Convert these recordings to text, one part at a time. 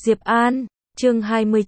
Diệp An, chương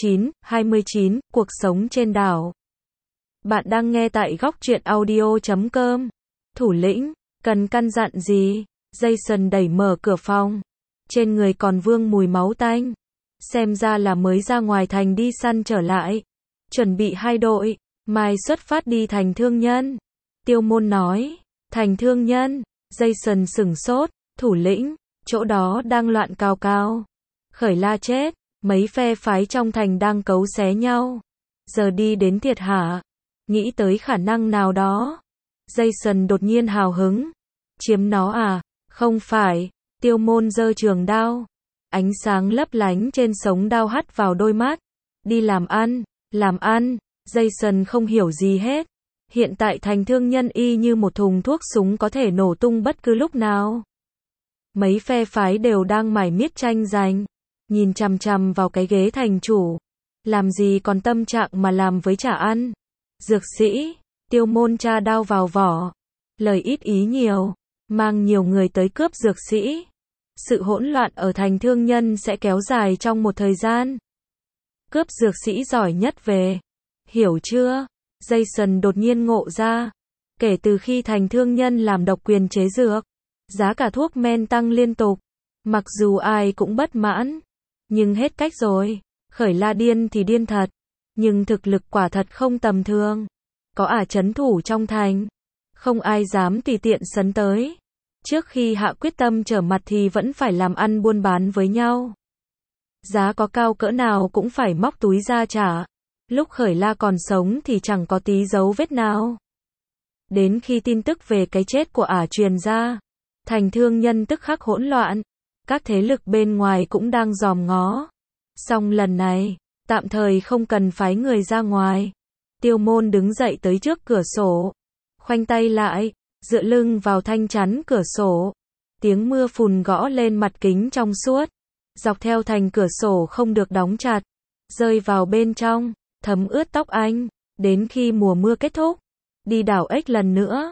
29, cuộc sống trên đảo. Bạn đang nghe tại góc truyện audio.com. Thủ lĩnh, cần căn dặn gì? Jason đẩy mở cửa phòng. Trên người còn vương mùi máu tanh. Xem ra là mới ra ngoài thành đi săn trở lại. Chuẩn bị hai đội, mai xuất phát đi thành thương nhân. Tiêu Môn nói, thành thương nhân. Jason sửng sốt, thủ lĩnh, chỗ đó đang loạn cào cào. Khởi La chết, mấy phe phái trong thành đang cấu xé nhau. Giờ đi đến thiệt hả? Nghĩ tới khả năng nào đó. Jason đột nhiên hào hứng. Chiếm nó à? Không phải. Tiêu Môn giơ trường đao. Ánh sáng lấp lánh trên sống đao hắt vào đôi mắt. Đi làm ăn. Làm ăn. Jason không hiểu gì hết. Hiện tại thành thương nhân y như một thùng thuốc súng có thể nổ tung bất cứ lúc nào. Mấy phe phái đều đang mải miết tranh giành. Nhìn chằm chằm vào cái ghế thành chủ. Làm gì còn tâm trạng mà làm với trả ăn. Dược sĩ, Tiêu Môn tra đao vào vỏ. Lời ít ý nhiều. Mang nhiều người tới cướp dược sĩ. Sự hỗn loạn ở thành thương nhân sẽ kéo dài trong một thời gian. Cướp dược sĩ giỏi nhất về. Hiểu chưa? Jason đột nhiên ngộ ra. Kể từ khi thành thương nhân làm độc quyền chế dược, giá cả thuốc men tăng liên tục. Mặc dù ai cũng bất mãn. Nhưng hết cách rồi. Khởi La điên thì điên thật. Nhưng thực lực quả thật không tầm thường. Có ả trấn thủ trong thành. Không ai dám tùy tiện sấn tới. Trước khi hạ quyết tâm trở mặt thì vẫn phải làm ăn buôn bán với nhau. Giá có cao cỡ nào cũng phải móc túi ra trả. Lúc Khởi La còn sống thì chẳng có tí dấu vết nào. Đến khi tin tức về cái chết của ả truyền ra, thành thương nhân tức khắc hỗn loạn. Các thế lực bên ngoài cũng đang dòm ngó. Song lần này, tạm thời không cần phái người ra ngoài. Tiêu Môn đứng dậy tới trước cửa sổ. Khoanh tay lại, dựa lưng vào thanh chắn cửa sổ. Tiếng mưa phùn gõ lên mặt kính trong suốt. Dọc theo thành cửa sổ không được đóng chặt. Rơi vào bên trong, thấm ướt tóc anh. Đến khi mùa mưa kết thúc, đi đảo ếch lần nữa.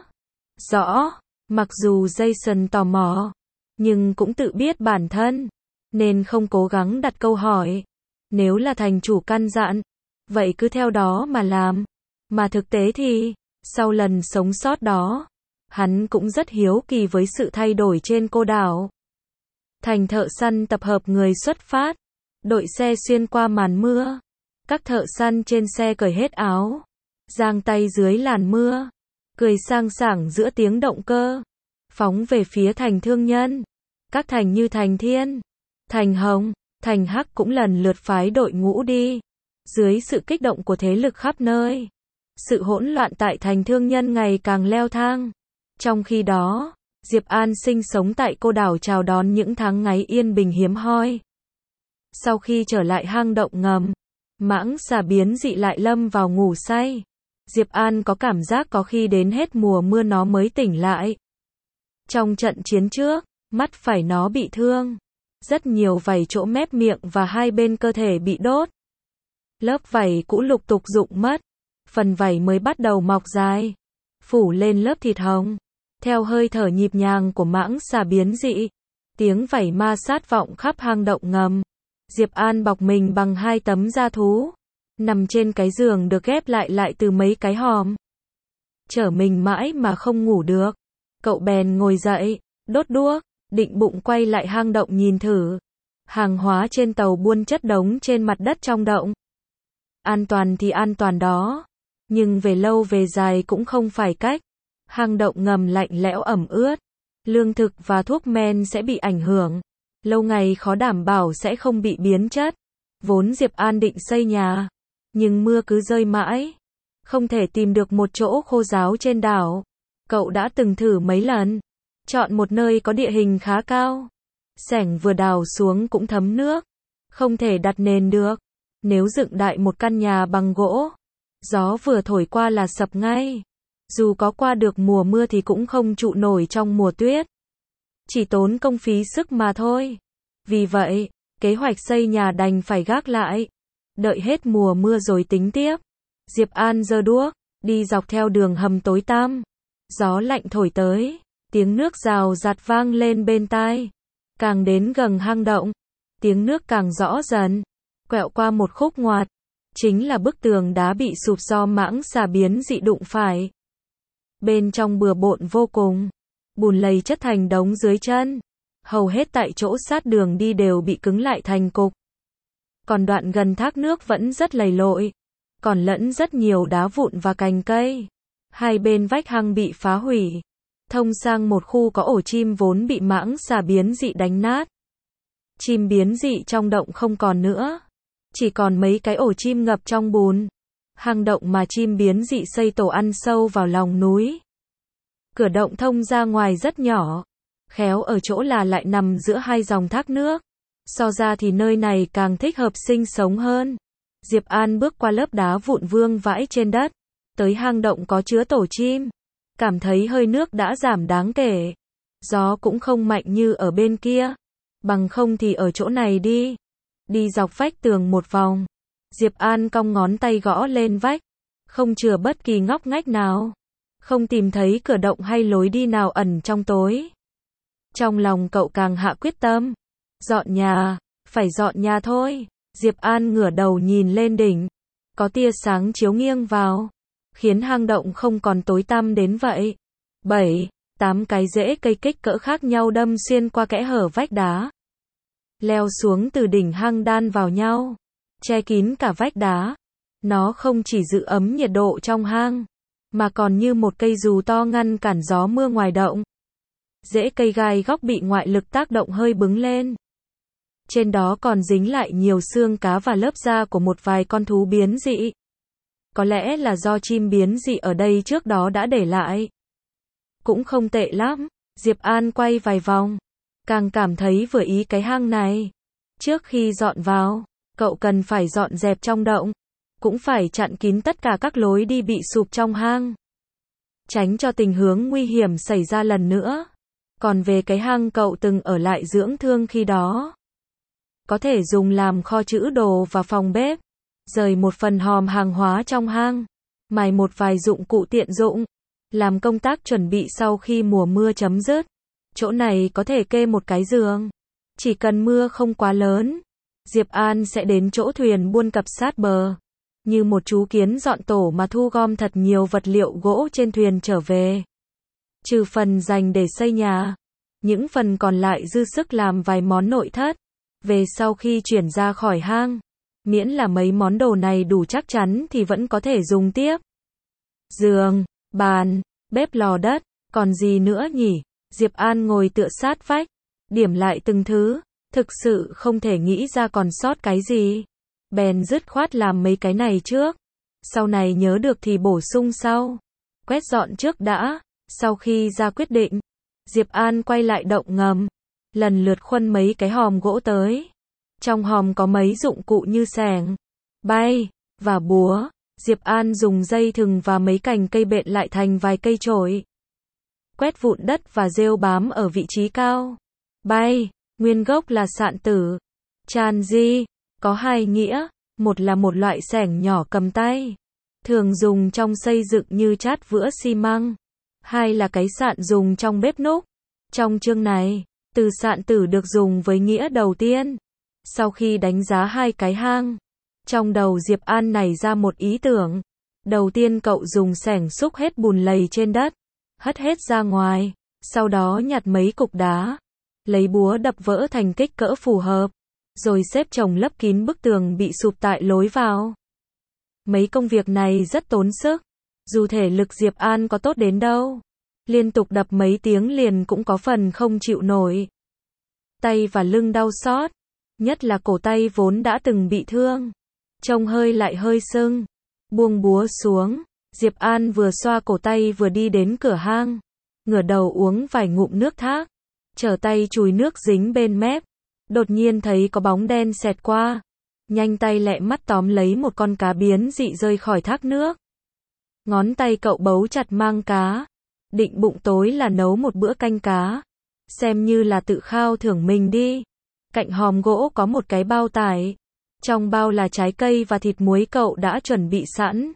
Rõ, mặc dù Jason tò mò, nhưng cũng tự biết bản thân, nên không cố gắng đặt câu hỏi. Nếu là thành chủ căn dặn, vậy cứ theo đó mà làm. Mà thực tế thì, sau lần sống sót đó, hắn cũng rất hiếu kỳ với sự thay đổi trên cô đảo. Thành thợ săn tập hợp người xuất phát. Đội xe xuyên qua màn mưa. Các thợ săn trên xe cởi hết áo. Giang tay dưới làn mưa. Cười sang sảng giữa tiếng động cơ. Phóng về phía thành thương nhân. Các thành như thành Thiên, thành Hồng, thành Hắc cũng lần lượt phái đội ngũ đi. Dưới sự kích động của thế lực khắp nơi, sự hỗn loạn tại thành thương nhân ngày càng leo thang. Trong khi đó, Diệp An sinh sống tại cô đảo chào đón những tháng ngày yên bình hiếm hoi. Sau khi trở lại hang động ngầm, mãng xà biến dị lại lâm vào ngủ say. Diệp An có cảm giác có khi đến hết mùa mưa nó mới tỉnh lại. Trong trận chiến trước, mắt phải nó bị thương. Rất nhiều vảy chỗ mép miệng và hai bên cơ thể bị đốt. Lớp vảy cũ lục tục rụng mất. Phần vảy mới bắt đầu mọc dài. Phủ lên lớp thịt hồng. Theo hơi thở nhịp nhàng của mãng xà biến dị. Tiếng vảy ma sát vọng khắp hang động ngầm. Diệp An bọc mình bằng hai tấm da thú. Nằm trên cái giường được ghép lại từ mấy cái hòm. Chở mình mãi mà không ngủ được. Cậu bèn ngồi dậy, đốt đuốc, định bụng quay lại hang động nhìn thử. Hàng hóa trên tàu buôn chất đống trên mặt đất trong động. An toàn thì an toàn đó. Nhưng về lâu về dài cũng không phải cách. Hang động ngầm lạnh lẽo ẩm ướt. Lương thực và thuốc men sẽ bị ảnh hưởng. Lâu ngày khó đảm bảo sẽ không bị biến chất. Vốn Diệp An định xây nhà. Nhưng mưa cứ rơi mãi. Không thể tìm được một chỗ khô ráo trên đảo. Cậu đã từng thử mấy lần. Chọn một nơi có địa hình khá cao. Xẻng vừa đào xuống cũng thấm nước. Không thể đặt nền được. Nếu dựng đại một căn nhà bằng gỗ, gió vừa thổi qua là sập ngay. Dù có qua được mùa mưa thì cũng không trụ nổi trong mùa tuyết. Chỉ tốn công phí sức mà thôi. Vì vậy, kế hoạch xây nhà đành phải gác lại. Đợi hết mùa mưa rồi tính tiếp. Diệp An giơ đuốc, đi dọc theo đường hầm tối tăm. Gió lạnh thổi tới. Tiếng nước rào rạt vang lên bên tai. Càng đến gần hang động, tiếng nước càng rõ dần. Quẹo qua một khúc ngoặt, chính là bức tường đá bị sụp do mãng xà biến dị đụng phải. Bên trong bừa bộn vô cùng, bùn lầy chất thành đống dưới chân. Hầu hết tại chỗ sát đường đi đều bị cứng lại thành cục. Còn đoạn gần thác nước vẫn rất lầy lội, còn lẫn rất nhiều đá vụn và cành cây. Hai bên vách hang bị phá hủy, thông sang một khu có ổ chim vốn bị mãng xà biến dị đánh nát. Chim biến dị trong động không còn nữa, chỉ còn mấy cái ổ chim ngập trong bùn. Hang động mà chim biến dị xây tổ ăn sâu vào lòng núi. Cửa động thông ra ngoài rất nhỏ, khéo ở chỗ là lại nằm giữa hai dòng thác nước. So ra thì nơi này càng thích hợp sinh sống hơn. Diệp An bước qua lớp đá vụn vương vãi trên đất, tới hang động có chứa tổ chim. Cảm thấy hơi nước đã giảm đáng kể. Gió cũng không mạnh như ở bên kia. Bằng không thì ở chỗ này đi. Đi dọc vách tường một vòng. Diệp An cong ngón tay gõ lên vách. Không chừa bất kỳ ngóc ngách nào. Không tìm thấy cửa động hay lối đi nào ẩn trong tối. Trong lòng cậu càng hạ quyết tâm. Dọn nhà, phải dọn nhà thôi. Diệp An ngửa đầu nhìn lên đỉnh. Có tia sáng chiếu nghiêng vào, khiến hang động không còn tối tăm đến vậy. 7, 8 cái rễ cây kích cỡ khác nhau đâm xuyên qua kẽ hở vách đá. Leo xuống từ đỉnh hang đan vào nhau, che kín cả vách đá. Nó không chỉ giữ ấm nhiệt độ trong hang, mà còn như một cây dù to ngăn cản gió mưa ngoài động. Rễ cây gai góc bị ngoại lực tác động hơi bứng lên. Trên đó còn dính lại nhiều xương cá và lớp da của một vài con thú biến dị. Có lẽ là do chim biến dị ở đây trước đó đã để lại. Cũng không tệ lắm. Diệp An quay vài vòng, càng cảm thấy vừa ý cái hang này. Trước khi dọn vào, cậu cần phải dọn dẹp trong động, cũng phải chặn kín tất cả các lối đi bị sụp trong hang, tránh cho tình huống nguy hiểm xảy ra lần nữa. Còn về cái hang cậu từng ở lại dưỡng thương khi đó, có thể dùng làm kho trữ đồ và phòng bếp. Rời một phần hòm hàng hóa trong hang, mài một vài dụng cụ tiện dụng, làm công tác chuẩn bị sau khi mùa mưa chấm dứt. Chỗ này có thể kê một cái giường. Chỉ cần mưa không quá lớn, Diệp An sẽ đến chỗ thuyền buôn cập sát bờ. Như một chú kiến dọn tổ mà thu gom thật nhiều vật liệu gỗ trên thuyền trở về. Trừ phần dành để xây nhà, những phần còn lại dư sức làm vài món nội thất. Về sau khi chuyển ra khỏi hang, miễn là mấy món đồ này đủ chắc chắn thì vẫn có thể dùng tiếp. Giường, bàn, bếp lò đất, còn gì nữa nhỉ? Diệp An ngồi tựa sát vách, điểm lại từng thứ, thực sự không thể nghĩ ra còn sót cái gì. Bèn dứt khoát làm mấy cái này trước, sau này nhớ được thì bổ sung sau. Quét dọn trước đã. Sau khi ra quyết định, Diệp An quay lại động ngầm, lần lượt khuân mấy cái hòm gỗ tới. Trong hòm có mấy dụng cụ như xẻng, bay và búa. Diệp An dùng dây thừng và mấy cành cây bện lại thành vài cây chổi. Quét vụn đất và rêu bám ở vị trí cao. Bay, nguyên gốc là sạn tử. Chan di, có hai nghĩa. Một là một loại xẻng nhỏ cầm tay, thường dùng trong xây dựng như chát vữa xi măng. Hai là cái sạn dùng trong bếp núc. Trong chương này, từ sạn tử được dùng với nghĩa đầu tiên. Sau khi đánh giá hai cái hang, trong đầu Diệp An nảy ra một ý tưởng. Đầu tiên cậu dùng xẻng xúc hết bùn lầy trên đất, hất hết ra ngoài, sau đó nhặt mấy cục đá, lấy búa đập vỡ thành kích cỡ phù hợp, rồi xếp chồng lấp kín bức tường bị sụp tại lối vào. Mấy công việc này rất tốn sức, dù thể lực Diệp An có tốt đến đâu, liên tục đập mấy tiếng liền cũng có phần không chịu nổi. Tay và lưng đau xót, nhất là cổ tay vốn đã từng bị thương, trông hơi lại hơi sưng. Buông búa xuống, Diệp An vừa xoa cổ tay vừa đi đến cửa hang, ngửa đầu uống vài ngụm nước thác, trở tay chùi nước dính bên mép, đột nhiên thấy có bóng đen xẹt qua, nhanh tay lẹ mắt tóm lấy một con cá biến dị rơi khỏi thác nước. Ngón tay cậu bấu chặt mang cá, định bụng tối là nấu một bữa canh cá, xem như là tự khao thưởng mình đi. Cạnh hòm gỗ có một cái bao tải, trong bao là trái cây và thịt muối cậu đã chuẩn bị sẵn.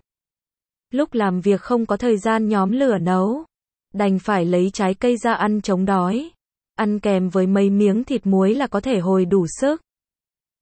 Lúc làm việc không có thời gian nhóm lửa nấu, đành phải lấy trái cây ra ăn chống đói. Ăn kèm với mấy miếng thịt muối là có thể hồi đủ sức.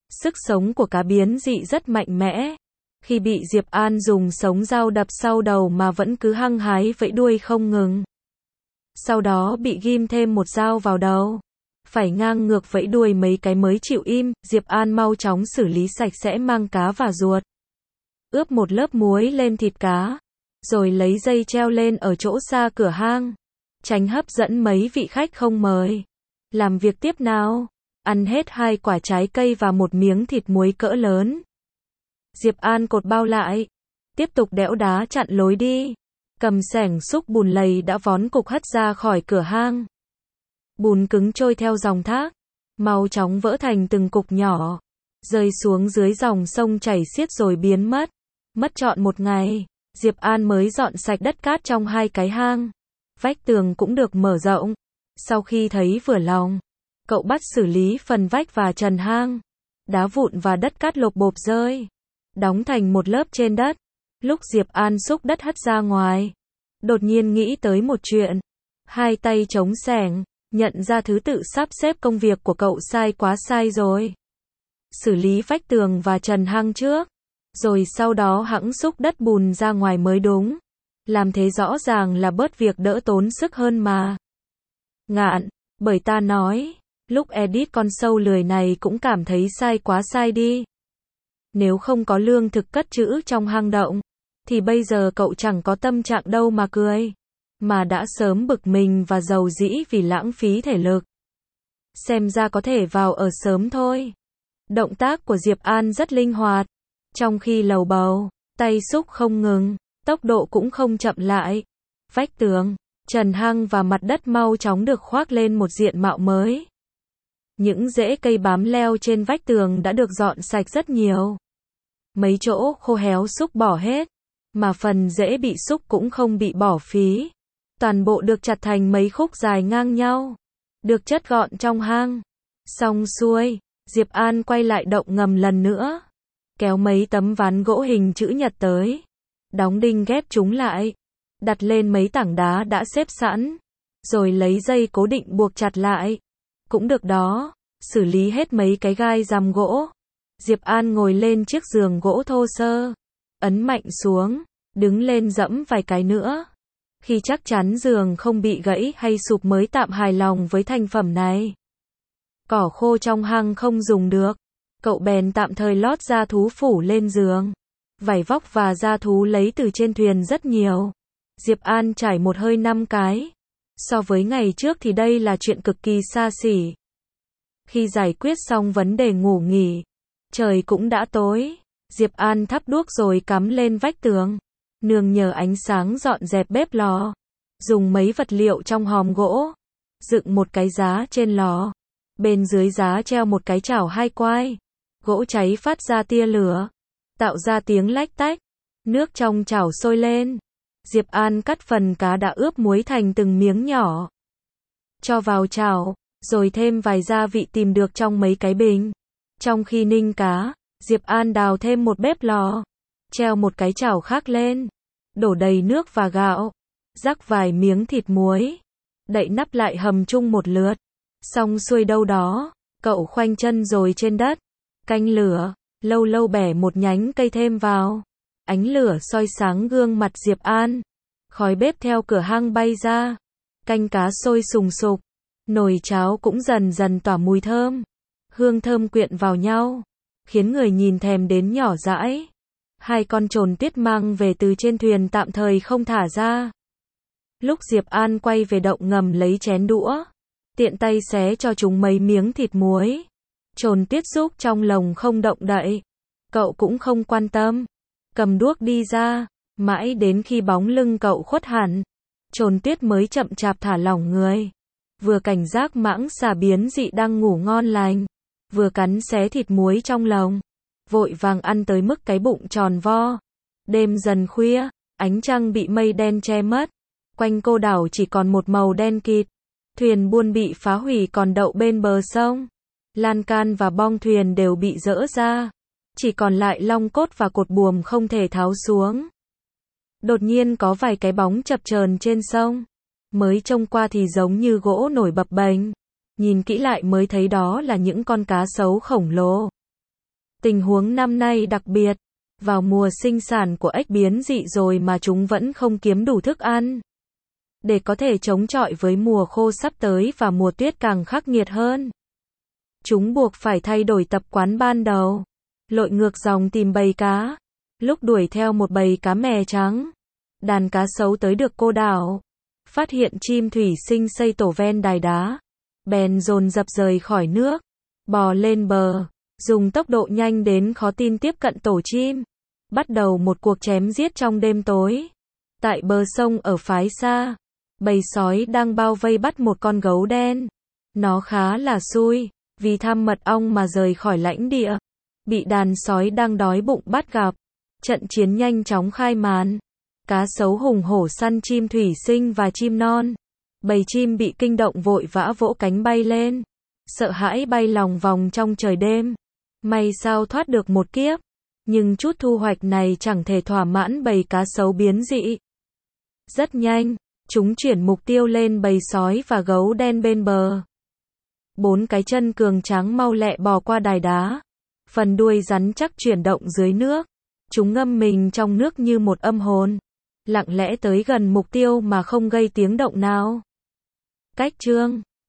Sức sống của cá biến dị rất mạnh mẽ. Khi bị Diệp An dùng sống dao đập sau đầu mà vẫn cứ hăng hái vẫy đuôi không ngừng. Sau đó bị ghim thêm một dao vào đầu. Phải ngang ngược vẫy đuôi mấy cái mới chịu im, Diệp An mau chóng xử lý sạch sẽ mang cá và ruột. Ướp một lớp muối lên thịt cá. Rồi lấy dây treo lên ở chỗ xa cửa hang. Tránh hấp dẫn mấy vị khách không mời. Làm việc tiếp nào. Ăn hết 2 quả trái cây và một miếng thịt muối cỡ lớn. Diệp An cột bao lại. Tiếp tục đẽo đá chặn lối đi. Cầm xẻng xúc bùn lầy đã vón cục hất ra khỏi cửa hang. Bùn cứng trôi theo dòng thác. Mau chóng vỡ thành từng cục nhỏ. Rơi xuống dưới dòng sông chảy xiết rồi biến mất. Mất trọn một ngày. Diệp An mới dọn sạch đất cát trong 2 cái hang. Vách tường cũng được mở rộng. Sau khi thấy vừa lòng, cậu bắt xử lý phần vách và trần hang. Đá vụn và đất cát lộp bộp rơi. Đóng thành một lớp trên đất. Lúc Diệp An xúc đất hất ra ngoài, đột nhiên nghĩ tới một chuyện. 2 tay chống xẻng, nhận ra thứ tự sắp xếp công việc của cậu sai quá sai rồi. Xử lý vách tường và trần hang trước. Rồi sau đó hẵng xúc đất bùn ra ngoài mới đúng. Làm thế rõ ràng là bớt việc đỡ tốn sức hơn mà. Ngạn, bởi ta nói, lúc edit con sâu lười này cũng cảm thấy sai quá sai đi. Nếu không có lương thực cất trữ trong hang động, thì bây giờ cậu chẳng có tâm trạng đâu mà cười. Mà đã sớm bực mình và giàu dĩ vì lãng phí thể lực. Xem ra có thể vào ở sớm thôi. Động tác của Diệp An rất linh hoạt. Trong khi lầu bầu, tay xúc không ngừng, tốc độ cũng không chậm lại. Vách tường, trần hang và mặt đất mau chóng được khoác lên một diện mạo mới. Những rễ cây bám leo trên vách tường đã được dọn sạch rất nhiều. Mấy chỗ khô héo xúc bỏ hết, mà phần rễ bị xúc cũng không bị bỏ phí. Toàn bộ được chặt thành mấy khúc dài ngang nhau, được chất gọn trong hang. Xong xuôi, Diệp An quay lại động ngầm lần nữa. Kéo mấy tấm ván gỗ hình chữ nhật tới. Đóng đinh ghép chúng lại. Đặt lên mấy tảng đá đã xếp sẵn. Rồi lấy dây cố định buộc chặt lại. Cũng được đó. Xử lý hết mấy cái gai răm gỗ. Diệp An ngồi lên chiếc giường gỗ thô sơ. Ấn mạnh xuống. Đứng lên dẫm vài cái nữa. Khi chắc chắn giường không bị gãy hay sụp mới tạm hài lòng với thành phẩm này. Cỏ khô trong hang không dùng được. Cậu bèn tạm thời lót da thú phủ lên giường. Vải vóc và da thú lấy từ trên thuyền rất nhiều. Diệp An trải một hơi 5 cái. So với ngày trước thì đây là chuyện cực kỳ xa xỉ. Khi giải quyết xong vấn đề ngủ nghỉ, trời cũng đã tối. Diệp An thắp đuốc rồi cắm lên vách tường. Nương nhờ ánh sáng dọn dẹp bếp lò. Dùng mấy vật liệu trong hòm gỗ. Dựng một cái giá trên lò. Bên dưới giá treo một cái chảo 2 quai. Gỗ cháy phát ra tia lửa. Tạo ra tiếng lách tách. Nước trong chảo sôi lên. Diệp An cắt phần cá đã ướp muối thành từng miếng nhỏ. Cho vào chảo. Rồi thêm vài gia vị tìm được trong mấy cái bình. Trong khi ninh cá, Diệp An đào thêm một bếp lò. Treo một cái chảo khác lên. Đổ đầy nước và gạo. Rắc vài miếng thịt muối. Đậy nắp lại hầm chung một lượt. Xong xuôi đâu đó, cậu khoanh chân rồi trên đất. Canh lửa, lâu lâu bẻ một nhánh cây thêm vào. Ánh lửa soi sáng gương mặt Diệp An. Khói bếp theo cửa hang bay ra. Canh cá sôi sùng sục. Nồi cháo cũng dần dần tỏa mùi thơm. Hương thơm quyện vào nhau, khiến người nhìn thèm đến nhỏ dãi. 2 con trồn tuyết mang về từ trên thuyền tạm thời không thả ra. Lúc Diệp An quay về động ngầm lấy chén đũa, tiện tay xé cho chúng mấy miếng thịt muối. Trồn tuyết giúp trong lồng không động đậy. Cậu cũng không quan tâm. Cầm đuốc đi ra. Mãi đến khi bóng lưng cậu khuất hẳn, trồn tuyết mới chậm chạp thả lỏng người. Vừa cảnh giác mãng xà biến dị đang ngủ ngon lành. Vừa cắn xé thịt muối trong lồng. Vội vàng ăn tới mức cái bụng tròn vo. Đêm dần khuya, ánh trăng bị mây đen che mất. Quanh cô đảo chỉ còn một màu đen kịt. Thuyền buôn bị phá hủy còn đậu bên bờ sông. Lan can và bong thuyền đều bị dỡ ra. Chỉ còn lại long cốt và cột buồm không thể tháo xuống. Đột nhiên có vài cái bóng chập chờn trên sông. Mới trông qua thì giống như gỗ nổi bập bềnh. Nhìn kỹ lại mới thấy đó là những con cá sấu khổng lồ. Tình huống năm nay đặc biệt. Vào mùa sinh sản của ếch biến dị rồi mà chúng vẫn không kiếm đủ thức ăn. Để có thể chống chọi với mùa khô sắp tới và mùa tuyết càng khắc nghiệt hơn, chúng buộc phải thay đổi tập quán ban đầu. Lội ngược dòng tìm bầy cá. Lúc đuổi theo một bầy cá mè trắng, đàn cá sấu tới được cô đảo, phát hiện chim thủy sinh xây tổ ven đài đá, bèn dồn dập rời khỏi nước, bò lên bờ, dùng tốc độ nhanh đến khó tin tiếp cận tổ chim, bắt đầu một cuộc chém giết trong đêm tối. Tại bờ sông ở phái xa, bầy sói đang bao vây bắt một con gấu đen. Nó khá là xui, vì tham mật ong mà rời khỏi lãnh địa, bị đàn sói đang đói bụng bắt gặp. Trận chiến nhanh chóng khai màn. Cá sấu hùng hổ săn chim thủy sinh và chim non. Bầy chim bị kinh động vội vã vỗ cánh bay lên, sợ hãi bay lòng vòng trong trời đêm. May sao thoát được một kiếp, nhưng chút thu hoạch này chẳng thể thỏa mãn bầy cá sấu biến dị. Rất nhanh, chúng chuyển mục tiêu lên bầy sói và gấu đen bên bờ. 4 cái chân cường tráng mau lẹ bò qua đài đá, phần đuôi rắn chắc chuyển động dưới nước. Chúng ngâm mình trong nước như một âm hồn, lặng lẽ tới gần mục tiêu mà không gây tiếng động nào. Cách chương